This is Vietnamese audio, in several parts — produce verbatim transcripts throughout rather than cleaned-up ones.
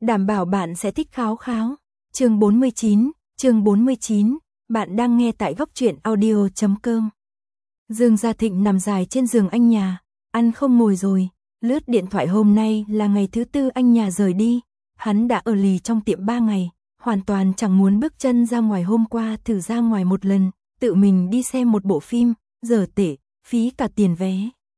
đảm bảo bạn sẽ thích kháo kháo. Chương bốn mươi chín, chương bốn mươi chín, bạn đang nghe tại góc truyện audio chấm com. Dương Gia Thịnh nằm dài trên giường anh nhà, ăn không ngồi rồi, lướt điện thoại. Hôm nay là ngày thứ tư anh nhà rời đi, hắn đã ở lì trong tiệm ba ngày, hoàn toàn chẳng muốn bước chân ra ngoài. Hôm qua thử ra ngoài một lần, tự mình đi xem một bộ phim, dở tệ, phí cả tiền vé.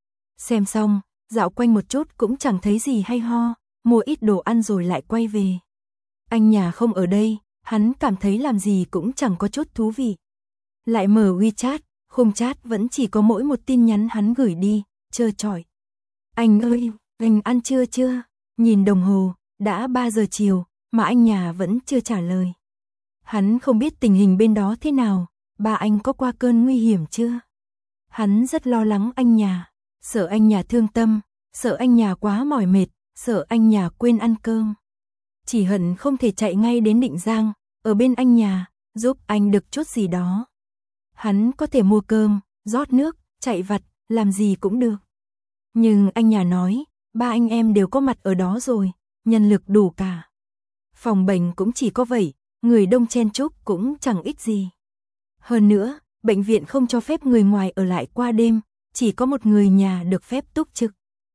Xem xong, dạo quanh một chút cũng chẳng thấy gì hay ho, mua ít đồ ăn rồi lại quay về. Anh nhà không ở đây, hắn cảm thấy làm gì cũng chẳng có chút thú vị. Lại mở WeChat, khung chat vẫn chỉ có mỗi một tin nhắn hắn gửi đi, trơ trọi. Anh ơi, anh ăn trưa chưa? Nhìn đồng hồ, đã ba giờ chiều, mà anh nhà vẫn chưa trả lời. Hắn không biết tình hình bên đó thế nào, ba anh có qua cơn nguy hiểm chưa? Hắn rất lo lắng anh nhà, sợ anh nhà thương tâm, sợ anh nhà quá mỏi mệt, sợ anh nhà quên ăn cơm. Chỉ hận không thể chạy ngay đến Định Giang, ở bên anh nhà, giúp anh được chút gì đó. Hắn có thể mua cơm, rót nước, chạy vặt, làm gì cũng được. Nhưng anh nhà nói, ba anh em đều có mặt ở đó rồi, nhân lực đủ cả. Phòng bệnh cũng chỉ có vậy, người đông chen chúc cũng chẳng ích gì. Hơn nữa, bệnh viện không cho phép người ngoài ở lại qua đêm, chỉ có một người nhà được phép túc trực.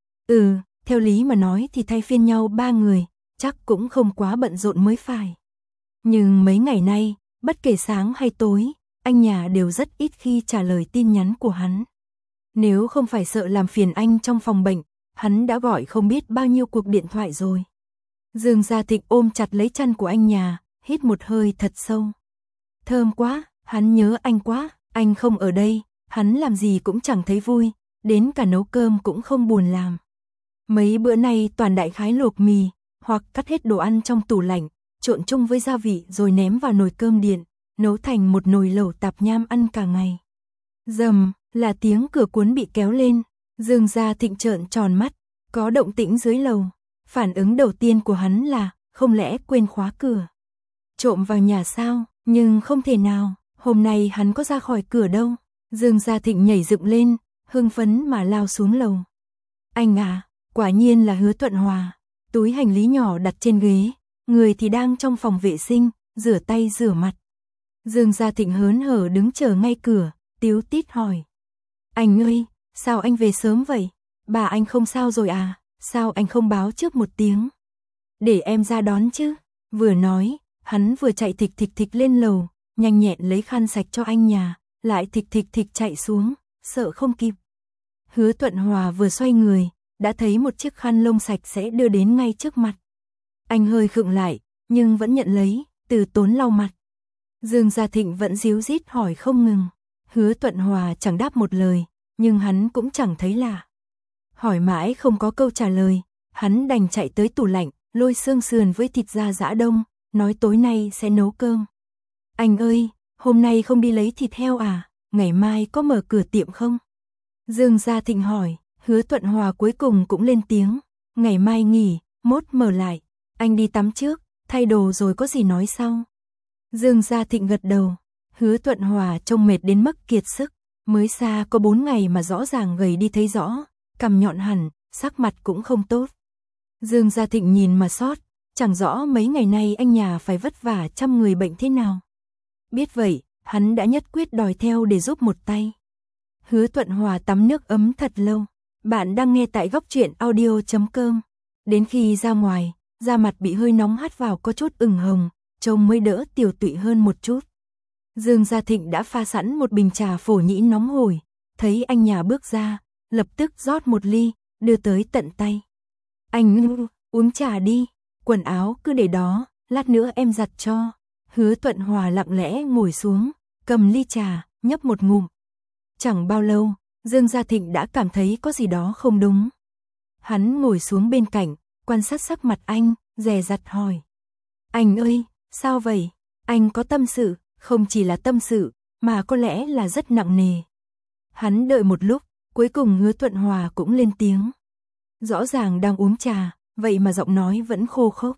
Ừ, theo lý mà nói thì thay phiên nhau ba người, chắc cũng không quá bận rộn mới phải. Nhưng mấy ngày nay, bất kể sáng hay tối, anh nhà đều rất ít khi trả lời tin nhắn của hắn. Nếu không phải sợ làm phiền anh trong phòng bệnh, hắn đã gọi không biết bao nhiêu cuộc điện thoại rồi. Dương Gia Thịnh ôm chặt lấy chăn của anh nhà, hít một hơi thật sâu. Thơm quá, hắn nhớ anh quá, anh không ở đây, hắn làm gì cũng chẳng thấy vui, đến cả nấu cơm cũng không buồn làm. Mấy bữa nay toàn đại khái luộc mì, hoặc cắt hết đồ ăn trong tủ lạnh, trộn chung với gia vị rồi ném vào nồi cơm điện, nấu thành một nồi lẩu tạp nham ăn cả ngày. Rầm, là tiếng cửa cuốn bị kéo lên, Dương Gia Thịnh trợn tròn mắt, có động tĩnh dưới lầu. Phản ứng đầu tiên của hắn là, không lẽ quên khóa cửa. Trộm vào nhà sao, nhưng không thể nào, hôm nay hắn có ra khỏi cửa đâu. Dương Gia Thịnh nhảy dựng lên, hưng phấn mà lao xuống lầu. Anh à, quả nhiên là Hứa Thuận Hòa. Túi hành lý nhỏ đặt trên ghế, người thì đang trong phòng vệ sinh, rửa tay rửa mặt. Dương Gia Thịnh hớn hở đứng chờ ngay cửa, tíu tít hỏi. Anh ơi, sao anh về sớm vậy? Bà anh không sao rồi à? Sao anh không báo trước một tiếng? Để em ra đón chứ. Vừa nói, hắn vừa chạy thịch thịch thịch lên lầu, nhanh nhẹn lấy khăn sạch cho anh nhà, lại thịch thịch thịch chạy xuống, sợ không kịp. Hứa Thuận Hòa vừa xoay người, đã thấy một chiếc khăn lông sạch sẽ đưa đến ngay trước mặt. Anh hơi khựng lại, nhưng vẫn nhận lấy, từ tốn lau mặt. Dương Gia Thịnh vẫn díu dít hỏi không ngừng. Hứa Thuận Hòa chẳng đáp một lời, nhưng hắn cũng chẳng thấy lạ. Hỏi mãi không có câu trả lời, hắn đành chạy tới tủ lạnh, lôi xương sườn với thịt da giã đông, nói tối nay sẽ nấu cơm. Anh ơi, hôm nay không đi lấy thịt heo à, ngày mai có mở cửa tiệm không? Dương Gia Thịnh hỏi, Hứa Thuận Hòa cuối cùng cũng lên tiếng, ngày mai nghỉ, mốt mở lại, anh đi tắm trước, thay đồ rồi có gì nói sau. Dương Gia Thịnh gật đầu, Hứa Thuận Hòa trông mệt đến mức kiệt sức, mới xa có bốn ngày mà rõ ràng gầy đi thấy rõ, cằm nhọn hẳn, sắc mặt cũng không tốt. Dương Gia Thịnh nhìn mà xót, chẳng rõ mấy ngày nay anh nhà phải vất vả chăm người bệnh thế nào. Biết vậy, hắn đã nhất quyết đòi theo để giúp một tay. Hứa Thuận Hòa tắm nước ấm thật lâu. Bạn đang nghe tại góc truyện audio chấm com. Đến khi ra ngoài, da mặt bị hơi nóng hắt vào có chút ửng hồng, trông mới đỡ tiều tụy hơn một chút. Dương Gia Thịnh đã pha sẵn một bình trà phổ nhĩ nóng hổi, thấy anh nhà bước ra, lập tức rót một ly, đưa tới tận tay. Anh uống trà đi, quần áo cứ để đó, lát nữa em giặt cho. Hứa Thuận Hòa lặng lẽ ngồi xuống, cầm ly trà, nhấp một ngụm. Chẳng bao lâu, Dương Gia Thịnh đã cảm thấy có gì đó không đúng. Hắn ngồi xuống bên cạnh, quan sát sắc mặt anh, dè dặt hỏi. Anh ơi, sao vậy? Anh có tâm sự, không chỉ là tâm sự, mà có lẽ là rất nặng nề. Hắn đợi một lúc, cuối cùng Hứa Thuận Hòa cũng lên tiếng. Rõ ràng đang uống trà, vậy mà giọng nói vẫn khô khốc.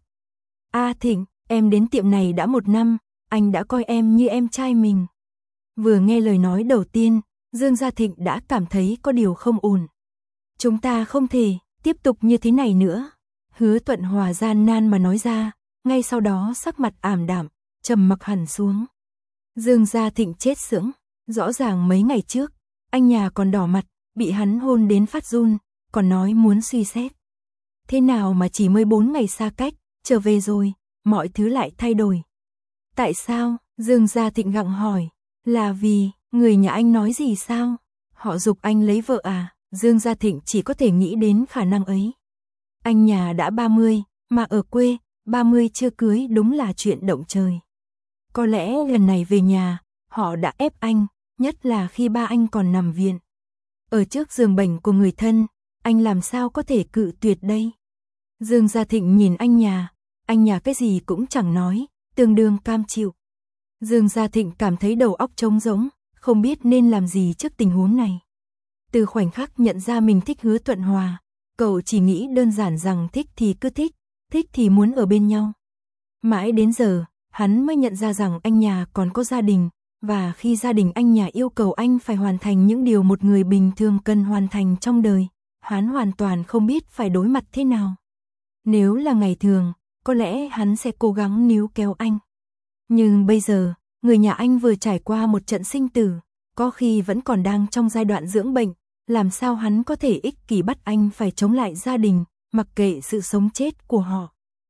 A Thịnh, em đến tiệm này đã một năm, anh đã coi em như em trai mình. Vừa nghe lời nói đầu tiên, Dương Gia Thịnh đã cảm thấy có điều không ổn. Chúng ta không thể tiếp tục như thế này nữa. Hứa Thuận Hòa gian nan mà nói ra, ngay sau đó sắc mặt ảm đạm, trầm mặc hẳn xuống. Dương Gia Thịnh chết sững, rõ ràng mấy ngày trước, anh nhà còn đỏ mặt, bị hắn hôn đến phát run, còn nói muốn suy xét. Thế nào mà chỉ mới bốn ngày xa cách, trở về rồi, mọi thứ lại thay đổi. Tại sao? Dương Gia Thịnh gặng hỏi. Là vì, người nhà anh nói gì sao? Họ giục anh lấy vợ à? Dương Gia Thịnh chỉ có thể nghĩ đến khả năng ấy. Anh nhà đã ba mươi, mà ở quê, ba mươi chưa cưới đúng là chuyện động trời. Có lẽ lần này về nhà, họ đã ép anh, nhất là khi ba anh còn nằm viện. Ở trước giường bệnh của người thân, anh làm sao có thể cự tuyệt đây? Dương Gia Thịnh nhìn anh nhà, anh nhà cái gì cũng chẳng nói, tương đương cam chịu. Dương Gia Thịnh cảm thấy đầu óc trống rỗng, không biết nên làm gì trước tình huống này. Từ khoảnh khắc nhận ra mình thích Hứa Thuận Hòa, cậu chỉ nghĩ đơn giản rằng thích thì cứ thích, thích thì muốn ở bên nhau. Mãi đến giờ, hắn mới nhận ra rằng anh nhà còn có gia đình, và khi gia đình anh nhà yêu cầu anh phải hoàn thành những điều một người bình thường cần hoàn thành trong đời, hắn hoàn toàn không biết phải đối mặt thế nào. Nếu là ngày thường, có lẽ hắn sẽ cố gắng níu kéo anh. Nhưng bây giờ, người nhà anh vừa trải qua một trận sinh tử, có khi vẫn còn đang trong giai đoạn dưỡng bệnh, làm sao hắn có thể ích kỷ bắt anh phải chống lại gia đình, mặc kệ sự sống chết của họ.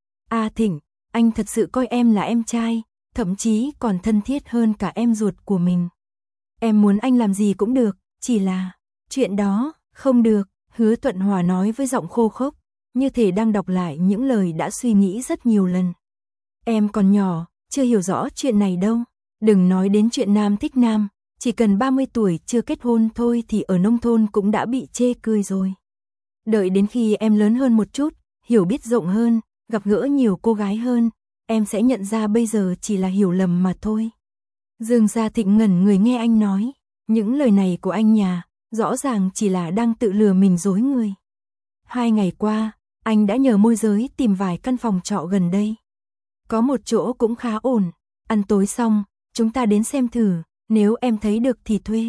A Thịnh, anh thật sự coi em là em trai, thậm chí còn thân thiết hơn cả em ruột của mình. Em muốn anh làm gì cũng được, chỉ là, chuyện đó, không được, Hứa Thuận Hòa nói với giọng khô khốc, như thể đang đọc lại những lời đã suy nghĩ rất nhiều lần. Em còn nhỏ, chưa hiểu rõ chuyện này đâu, đừng nói đến chuyện nam thích nam, chỉ cần ba mươi tuổi chưa kết hôn thôi thì ở nông thôn cũng đã bị chê cười rồi. Đợi đến khi em lớn hơn một chút, hiểu biết rộng hơn, gặp gỡ nhiều cô gái hơn, em sẽ nhận ra bây giờ chỉ là hiểu lầm mà thôi. Dương Gia Thịnh ngẩn người nghe anh nói, những lời này của anh nhà, rõ ràng chỉ là đang tự lừa mình dối người. Hai ngày qua, anh đã nhờ môi giới tìm vài căn phòng trọ gần đây. Có một chỗ cũng khá ổn, ăn tối xong, chúng ta đến xem thử, nếu em thấy được thì thuê.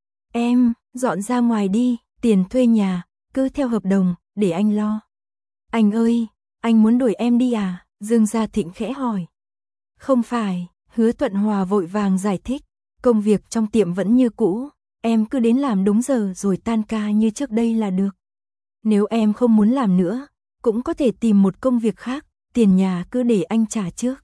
Em, dọn ra ngoài đi, tiền thuê nhà, cứ theo hợp đồng, để anh lo. Anh ơi, anh muốn đuổi em đi à? Dương Gia Thịnh khẽ hỏi. Không phải, Hứa Thuận Hòa vội vàng giải thích, công việc trong tiệm vẫn như cũ, em cứ đến làm đúng giờ rồi tan ca như trước đây là được. Nếu em không muốn làm nữa, cũng có thể tìm một công việc khác, tiền nhà cứ để anh trả trước.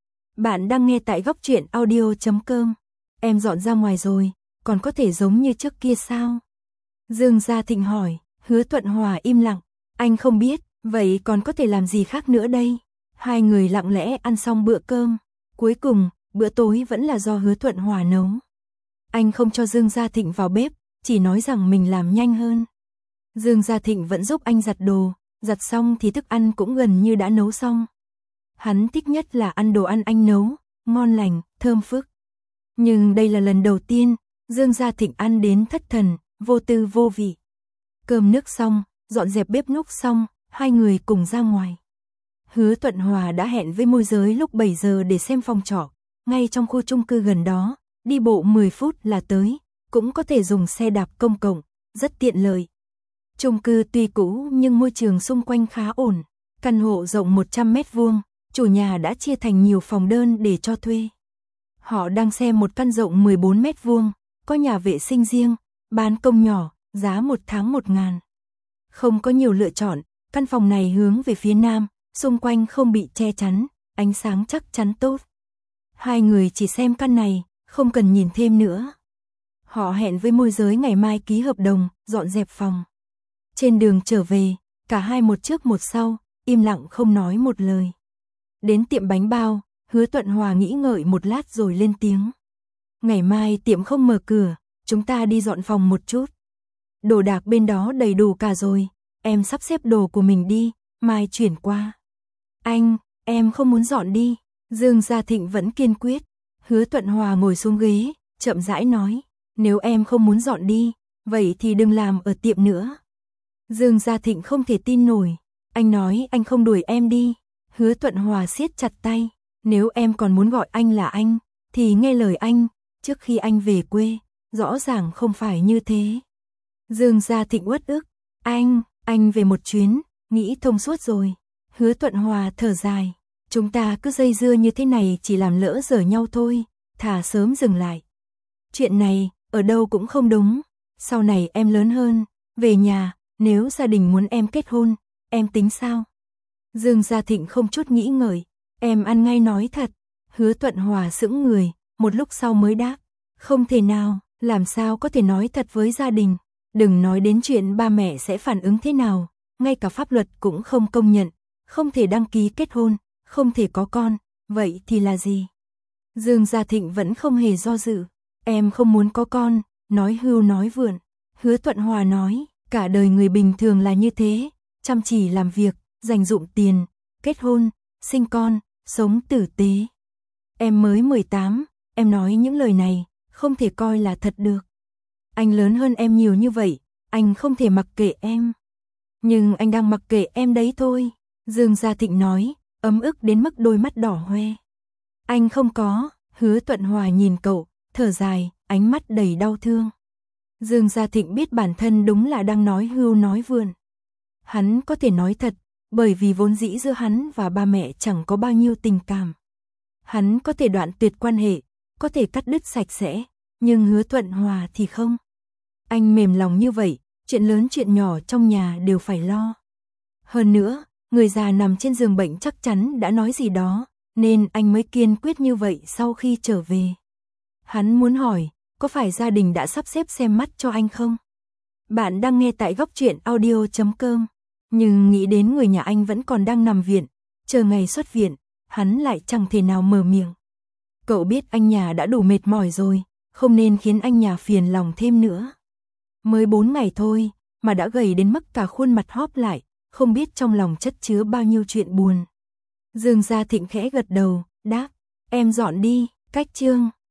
Bạn đang nghe tại góc truyện audio chấm com. Em dọn ra ngoài rồi, còn có thể giống như trước kia sao? Dương Gia Thịnh hỏi, Hứa Thuận Hòa im lặng, anh không biết, vậy còn có thể làm gì khác nữa đây? Hai người lặng lẽ ăn xong bữa cơm, cuối cùng, bữa tối vẫn là do Hứa Thuận Hòa nấu. Anh không cho Dương Gia Thịnh vào bếp, chỉ nói rằng mình làm nhanh hơn. Dương Gia Thịnh vẫn giúp anh giặt đồ, giặt xong thì thức ăn cũng gần như đã nấu xong. Hắn thích nhất là ăn đồ ăn anh nấu, ngon lành, thơm phức. Nhưng đây là lần đầu tiên, Dương Gia Thịnh ăn đến thất thần, vô tư vô vị. Cơm nước xong, dọn dẹp bếp núc xong, hai người cùng ra ngoài. Hứa Thuận Hòa đã hẹn với môi giới lúc bảy giờ để xem phòng trọ, ngay trong khu chung cư gần đó, đi bộ mười phút là tới, cũng có thể dùng xe đạp công cộng, rất tiện lợi. Chung cư tuy cũ nhưng môi trường xung quanh khá ổn, căn hộ rộng một trăm mét vuông, chủ nhà đã chia thành nhiều phòng đơn để cho thuê. Họ đang xem một căn rộng mười bốn mét vuông, có nhà vệ sinh riêng, ban công nhỏ, giá một tháng một ngàn. Không có nhiều lựa chọn, căn phòng này hướng về phía nam, xung quanh không bị che chắn, ánh sáng chắc chắn tốt. Hai người chỉ xem căn này, không cần nhìn thêm nữa. Họ hẹn với môi giới ngày mai ký hợp đồng, dọn dẹp phòng. Trên đường trở về, cả hai một trước một sau, im lặng không nói một lời. Đến tiệm bánh bao, Hứa Thuận Hòa nghĩ ngợi một lát rồi lên tiếng. Ngày mai tiệm không mở cửa, chúng ta đi dọn phòng một chút. Đồ đạc bên đó đầy đủ cả rồi, em sắp xếp đồ của mình đi, mai chuyển qua. Anh, em không muốn dọn đi. Dương Gia Thịnh vẫn kiên quyết. Hứa Thuận Hòa ngồi xuống ghế, chậm rãi nói, nếu em không muốn dọn đi, vậy thì đừng làm ở tiệm nữa. Dương Gia Thịnh không thể tin nổi, anh nói anh không đuổi em đi. Hứa Thuận Hòa siết chặt tay, nếu em còn muốn gọi anh là anh, thì nghe lời anh, trước khi anh về quê, rõ ràng không phải như thế. Dương Gia Thịnh uất ức, anh, anh về một chuyến, nghĩ thông suốt rồi. Hứa Thuận Hòa thở dài. Chúng ta cứ dây dưa như thế này chỉ làm lỡ dở nhau thôi, thà sớm dừng lại. Chuyện này, ở đâu cũng không đúng. Sau này em lớn hơn, về nhà, nếu gia đình muốn em kết hôn, em tính sao? Dương Gia Thịnh không chút nghĩ ngợi. Em ăn ngay nói thật. Hứa Thuận Hòa sững người, một lúc sau mới đáp. Không thể nào, làm sao có thể nói thật với gia đình. Đừng nói đến chuyện ba mẹ sẽ phản ứng thế nào, ngay cả pháp luật cũng không công nhận, không thể đăng ký kết hôn, không thể có con, vậy thì là gì? Dương Gia Thịnh vẫn không hề do dự. Em không muốn có con, nói hưu nói vượn. Hứa Thuận Hòa nói, cả đời người bình thường là như thế, chăm chỉ làm việc, dành dụm tiền, kết hôn, sinh con, sống tử tế. Em mới mười tám, em nói những lời này, không thể coi là thật được. Anh lớn hơn em nhiều như vậy, anh không thể mặc kệ em. Nhưng anh đang mặc kệ em đấy thôi. Dương Gia Thịnh nói, ấm ức đến mức đôi mắt đỏ hoe. Anh không có. Hứa Thuận Hòa nhìn cậu, thở dài, ánh mắt đầy đau thương. Dương Gia Thịnh biết bản thân đúng là đang nói hưu nói vượn. Hắn có thể nói thật, bởi vì vốn dĩ giữa hắn và ba mẹ chẳng có bao nhiêu tình cảm. Hắn có thể đoạn tuyệt quan hệ, có thể cắt đứt sạch sẽ, nhưng Hứa Thuận Hòa thì không. Anh mềm lòng như vậy, chuyện lớn chuyện nhỏ trong nhà đều phải lo. Hơn nữa, người già nằm trên giường bệnh chắc chắn đã nói gì đó, nên anh mới kiên quyết như vậy sau khi trở về. Hắn muốn hỏi, có phải gia đình đã sắp xếp xem mắt cho anh không? Bạn đang nghe tại góc truyện audio chấm com, nhưng nghĩ đến người nhà anh vẫn còn đang nằm viện, chờ ngày xuất viện, hắn lại chẳng thể nào mở miệng. Cậu biết anh nhà đã đủ mệt mỏi rồi, không nên khiến anh nhà phiền lòng thêm nữa. Mới bốn ngày thôi, mà đã gầy đến mức cả khuôn mặt hóp lại, không biết trong lòng chất chứa bao nhiêu chuyện buồn. Dương Gia Thịnh khẽ gật đầu, đáp, em dọn đi, cách chương.